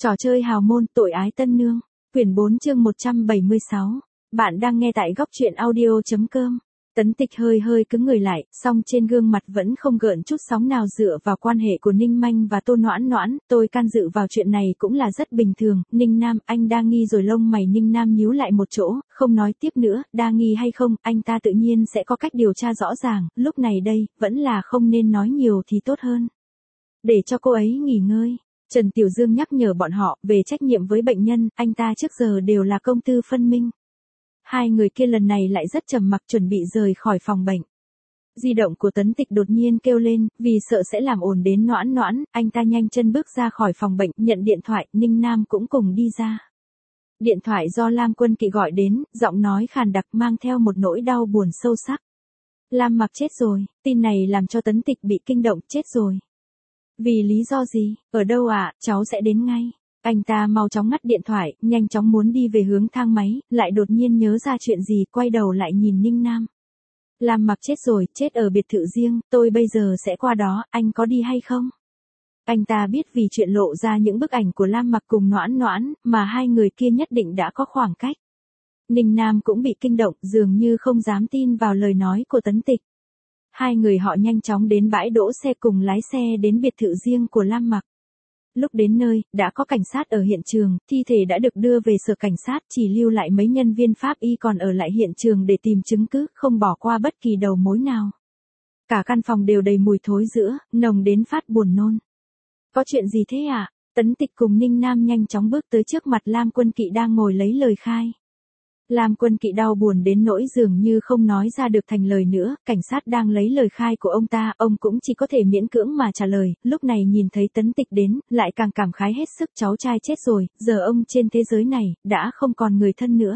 Trò chơi hào môn tội ái tân nương. Quyển 4 chương 176. Bạn đang nghe tại góc truyện audio.com. Tấn Tịch hơi cứng người lại, song trên gương mặt vẫn không gợn chút sóng nào dựa vào quan hệ của Ninh Manh và Tô Noãn Noãn. Tôi can dự vào chuyện này cũng là rất bình thường. Ninh Nam, anh đa nghi rồi. Lông mày Ninh Nam nhíu lại một chỗ, không nói tiếp nữa. Đa nghi hay không, anh ta tự nhiên sẽ có cách điều tra rõ ràng. Lúc này đây, vẫn là không nên nói nhiều thì tốt hơn. Để cho cô ấy nghỉ ngơi. Trần Tiểu Dương nhắc nhở bọn họ về trách nhiệm với bệnh nhân, anh ta trước giờ đều là công tư phân minh. Hai người kia lần này lại rất trầm mặc chuẩn bị rời khỏi phòng bệnh. Di động của Tấn Tịch đột nhiên kêu lên, vì sợ sẽ làm ồn đến Noãn Noãn, anh ta nhanh chân bước ra khỏi phòng bệnh, nhận điện thoại, Ninh Nam cũng cùng đi ra. Điện thoại do Lam Quân Kỵ gọi đến, giọng nói khàn đặc mang theo một nỗi đau buồn sâu sắc. Lam Mặc chết rồi, tin này làm cho Tấn Tịch bị kinh động. Chết rồi. Vì lý do gì? Ở đâu ạ? Cháu sẽ đến ngay. Anh ta mau chóng ngắt điện thoại, nhanh chóng muốn đi về hướng thang máy, lại đột nhiên nhớ ra chuyện gì, quay đầu lại nhìn Ninh Nam. Lam Mặc chết rồi, chết ở biệt thự riêng, tôi bây giờ sẽ qua đó, anh có đi hay không? Anh ta biết vì chuyện lộ ra những bức ảnh của Lam Mặc cùng Noãn Noãn, mà hai người kia nhất định đã có khoảng cách. Ninh Nam cũng bị kinh động, dường như không dám tin vào lời nói của Tấn Tịch. Hai người họ nhanh chóng đến bãi đỗ xe cùng lái xe đến biệt thự riêng của Lam Mặc. Lúc đến nơi, đã có cảnh sát ở hiện trường, thi thể đã được đưa về sở cảnh sát, chỉ lưu lại mấy nhân viên pháp y còn ở lại hiện trường để tìm chứng cứ, không bỏ qua bất kỳ đầu mối nào. Cả căn phòng đều đầy mùi thối rữa, nồng đến phát buồn nôn. Có chuyện gì thế ạ? Tấn Tịch cùng Ninh Nam nhanh chóng bước tới trước mặt Lam Quân Kỵ đang ngồi lấy lời khai. Lam Quân Kỵ đau buồn đến nỗi dường như không nói ra được thành lời nữa, cảnh sát đang lấy lời khai của ông ta, ông cũng chỉ có thể miễn cưỡng mà trả lời, lúc này nhìn thấy Tấn Tịch đến, lại càng cảm khái hết sức, cháu trai chết rồi, giờ ông trên thế giới này, đã không còn người thân nữa.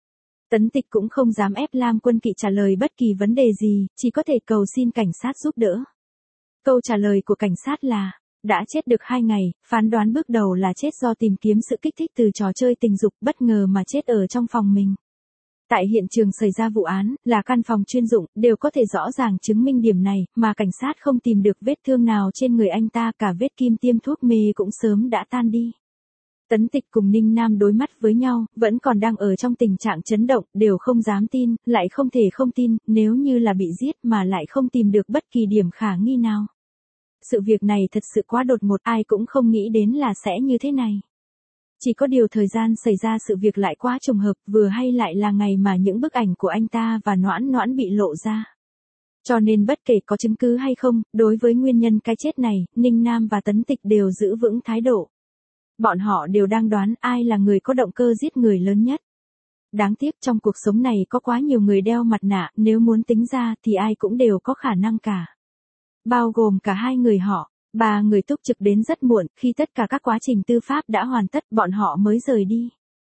Tấn Tịch cũng không dám ép Lam Quân Kỵ trả lời bất kỳ vấn đề gì, chỉ có thể cầu xin cảnh sát giúp đỡ. Câu trả lời của cảnh sát là, đã chết được 2 ngày, phán đoán bước đầu là chết do tìm kiếm sự kích thích từ trò chơi tình dục, bất ngờ mà chết ở trong phòng mình. Tại hiện trường xảy ra vụ án, là căn phòng chuyên dụng, đều có thể rõ ràng chứng minh điểm này, mà cảnh sát không tìm được vết thương nào trên người anh ta, cả vết kim tiêm thuốc mê cũng sớm đã tan đi. Tấn Tịch cùng Ninh Nam đối mắt với nhau, vẫn còn đang ở trong tình trạng chấn động, đều không dám tin, lại không thể không tin, nếu như là bị giết mà lại không tìm được bất kỳ điểm khả nghi nào. Sự việc này thật sự quá đột ngột, ai cũng không nghĩ đến là sẽ như thế này. Chỉ có điều thời gian xảy ra sự việc lại quá trùng hợp, vừa hay lại là ngày mà những bức ảnh của anh ta và Noãn Noãn bị lộ ra. Cho nên bất kể có chứng cứ hay không, đối với nguyên nhân cái chết này, Ninh Nam và Tấn Tịch đều giữ vững thái độ. Bọn họ đều đang đoán ai là người có động cơ giết người lớn nhất. Đáng tiếc trong cuộc sống này có quá nhiều người đeo mặt nạ, nếu muốn tính ra thì ai cũng đều có khả năng cả. Bao gồm cả hai người họ. 3 người túc trực đến rất muộn, khi tất cả các quá trình tư pháp đã hoàn tất, bọn họ mới rời đi.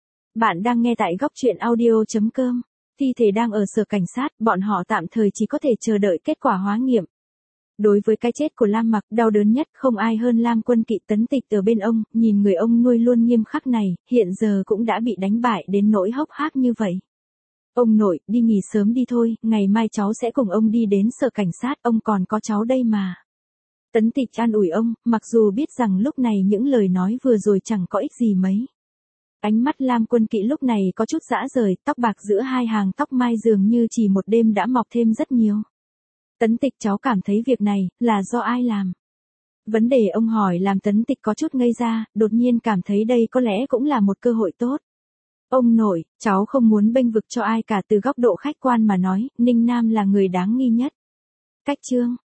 Bạn đang nghe tại góc truyện audio.com. Thi thể đang ở sở cảnh sát, bọn họ tạm thời chỉ có thể chờ đợi kết quả hóa nghiệm. Đối với cái chết của Lam Mặc, đau đớn nhất không ai hơn Lam Quân Kỵ. Tấn Tịch ở bên ông, nhìn người ông nuôi luôn nghiêm khắc này, hiện giờ cũng đã bị đánh bại đến nỗi hốc hác như vậy. Ông nội, đi nghỉ sớm đi thôi, ngày mai cháu sẽ cùng ông đi đến sở cảnh sát, ông còn có cháu đây mà. Tấn Tịch an ủi ông, mặc dù biết rằng lúc này những lời nói vừa rồi chẳng có ích gì mấy. Ánh mắt Lam Quân Kỵ lúc này có chút rã rời, tóc bạc giữa hai hàng tóc mai dường như chỉ một đêm đã mọc thêm rất nhiều. Tấn Tịch, cháu cảm thấy việc này, là do ai làm? Vấn đề ông hỏi làm Tấn Tịch có chút ngây ra, đột nhiên cảm thấy đây có lẽ cũng là một cơ hội tốt. Ông nội, cháu không muốn bênh vực cho ai cả, từ góc độ khách quan mà nói, Ninh Nam là người đáng nghi nhất. Cách chương.